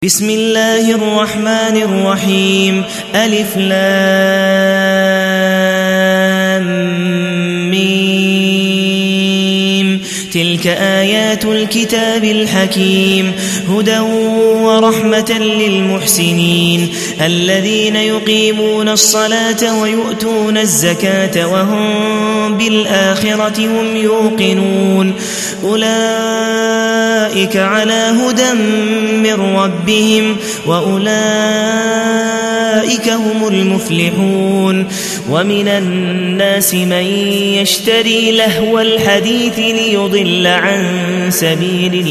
بسم الله الرحمن الرحيم ألف لام ميم تلك آيات الكتاب الحكيم هدى ورحمة للمحسنين الذين يقيمون الصلاة ويؤتون الزكاة وهم بالآخرة هم يوقنون أولئك على هدى من ربهم وأولئك هم المفلحون ومن الناس من يشتري لهو الحديث ليضل عن سبيل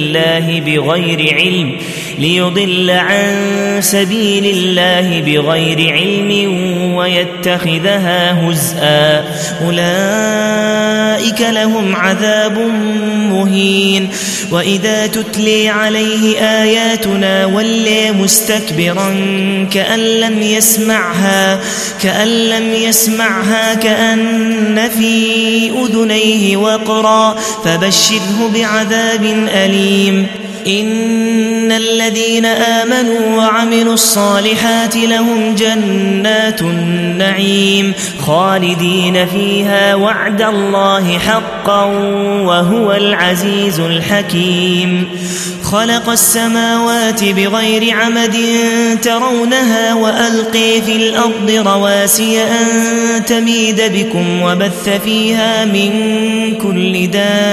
الله بغير علم ويتخذها هزءا أولئك لهم عذاب مهين وإذا تتلي عليه آياتنا ولي مستكبرا كأن لم يسمعها كأن في أذنيه وقرا فبشره بعذاب أليم إن الذين آمنوا وعملوا الصالحات لهم جنات النعيم خالدين فيها وعد الله حقا وهو العزيز الحكيم خلق السماوات بغير عمد ترونها وألقي في الأرض رواسي أن تميد بكم وبث فيها من كل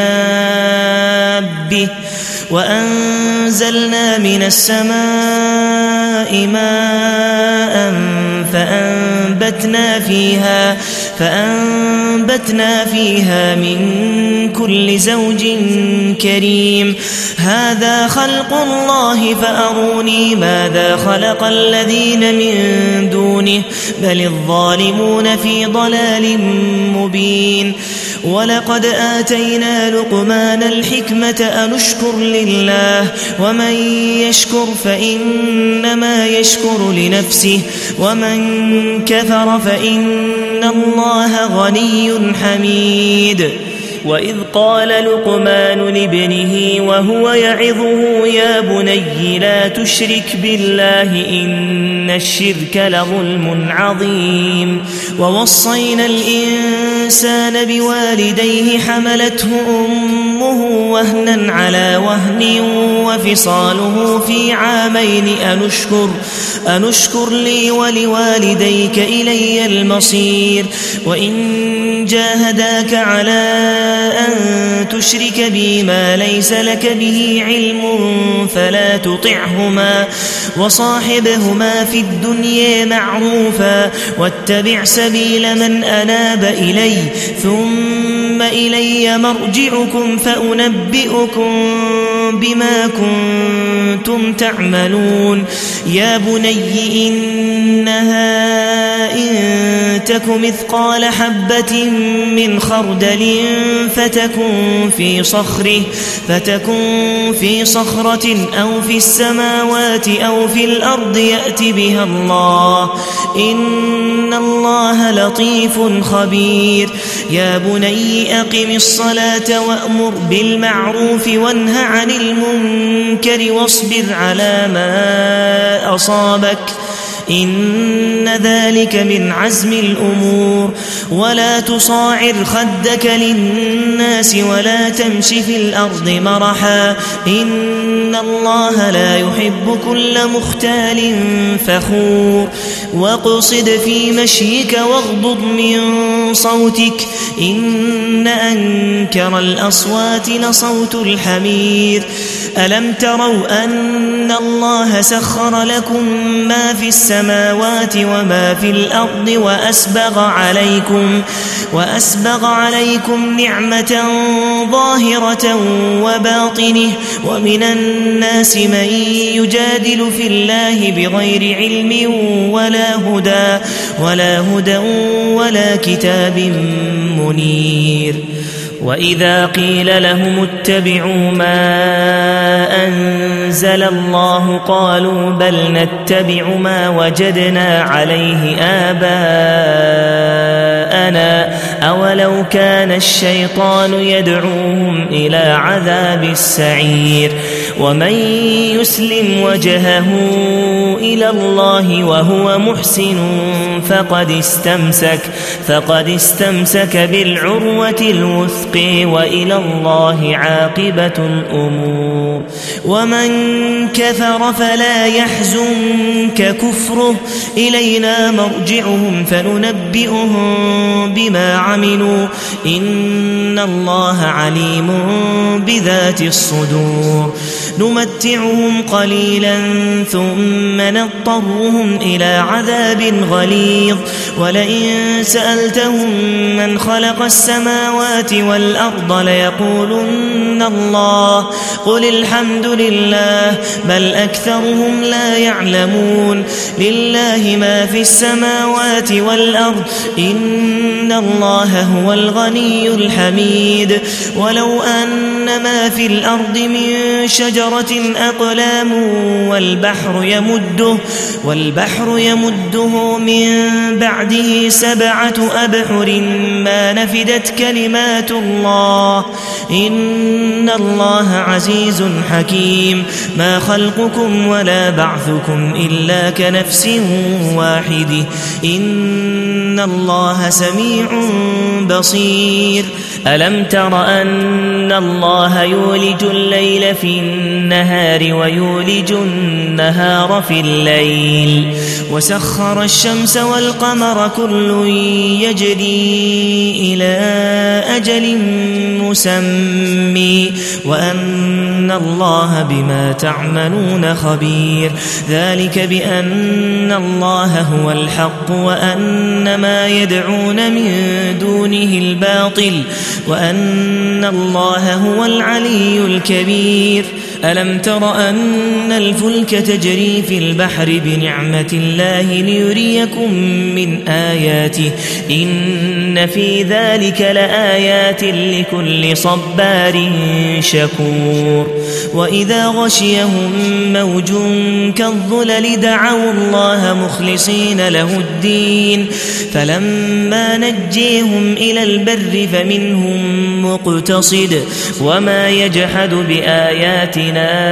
دابة وأنزلنا من السماء ماء فأنبتنا فيها من كل زوج كريم هذا خلق الله فأروني ماذا خلق الذين من دونه بل الظالمون في ضلال مبين ولقد آتينا لقمان الحكمة أن اشكر لله ومن يشكر فإنما يشكر لنفسه ومن كفر فإن الله غني حميد وإذ قال لقمان لابنه وهو يعظه يا بني لا تشرك بالله إن الشرك لظلم عظيم ووصينا الإنسان بوالديه حملته أمه وهنا على وهن وفصاله في عامين أن اشكر لي ولوالديك إلي المصير وإن جاهداك على أن تشرك بي ما ليس لك به علم فلا تطعهما وصاحبهما في الدنيا معروفا واتبع سبيل من أناب إلي ثم إلي مرجعكم فأنبئكم بما كنتم تعملون يا بني إنها إن تك مثقال حبة من خردل فتكن في صخرة أو في السماوات أو في الأرض يأت بها الله إن الله لطيف خبير يا بني أقم الصلاة وأمر بالمعروف وانه عن المنكر واصبر على ما أصابك إن ذلك من عزم الأمور ولا تصاعر خدك للناس ولا تمش في الأرض مرحا إن الله لا يحب كل مختال فخور واقصد في مشيك واغضض من صوتك إن أنكر الأصوات لصوت الحمير ألم تروا أن الله سخر لكم ما في السماوات وما في الأرض وأسبغ عليكم نعمة ظاهرة وباطنه ومن الناس من يجادل في الله بغير علم ولا هدى ولا كتاب منير وإذا قيل لهم اتبعوا ما أنزل الله قالوا بل نتبع ما وجدنا عليه آباءنا أولو كان الشيطان يدعوهم إلى عذاب السعير ومن يسلم وجهه إلى الله وهو محسن فقد استمسك بالعروة الوثق وإلى الله عاقبة الأمور. ومن كفر فلا يحزنك كفره إلينا مرجعهم فننبئهم بما عملوا إن الله عليم بذات الصدور. نمتعهم قليلا ثم نضطرهم إلى عذاب غليظ ولئن سألتهم من خلق السماوات والأرض ليقولن الله قل الحمد لله بل أكثرهم لا يعلمون. لله ما في السماوات والأرض إن الله هو الغني الحميد. ولو أن ما في الأرض من شجرة أقلام والبحر يمده من بعده 7 أبحر ما نفدت كلمات الله إن الله عزيز حكيم. ما خلقكم ولا بعثكم إلا كنفس واحدة إن الله سميع بصير. ألم تر أن الله يولج الليل في النهار ويولج النهار في الليل وسخر الشمس والقمر كل يجري إلى أجل مسمى وأن الله بما تعملون خبير. ذلك بأن الله هو الحق وأن ما يدعون من دونه الباطل وأن الله هو العلي الكبير. ألم تر أن الفلك تجري في البحر بنعمة الله ليريكم من آياته إن في ذلك لآيات لكل صبار شكور. وإذا غشيهم موج كالظلل دعوا الله مخلصين له الدين فلما نجيهم إلى البر فمنهم مقتصد وما يجحد بآياتنا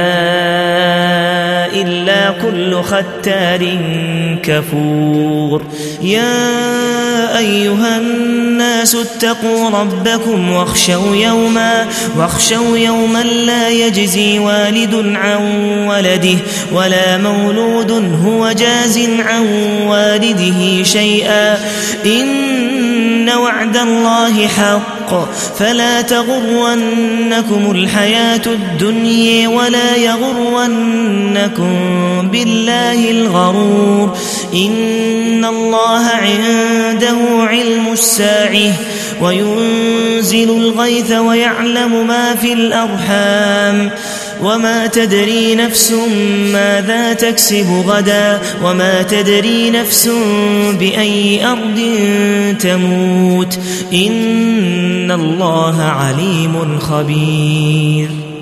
إلا كل ختار كفور. يا أيها الناس اتقوا ربكم واخشوا يوما لا يجزي والد عن ولده ولا مولود هو جاز عن والده شيئا إن وعد الله حق فلا تغرنكم الحياة الدنيا ولا يغرنكم بالله الغرور. إن الله عنده علم الساعة وينزل الغيث ويعلم ما في الأرحام وما تدري نفس ماذا تكسب غدا وما تدري نفس بأي أرض تموت إن الله عليم خبير.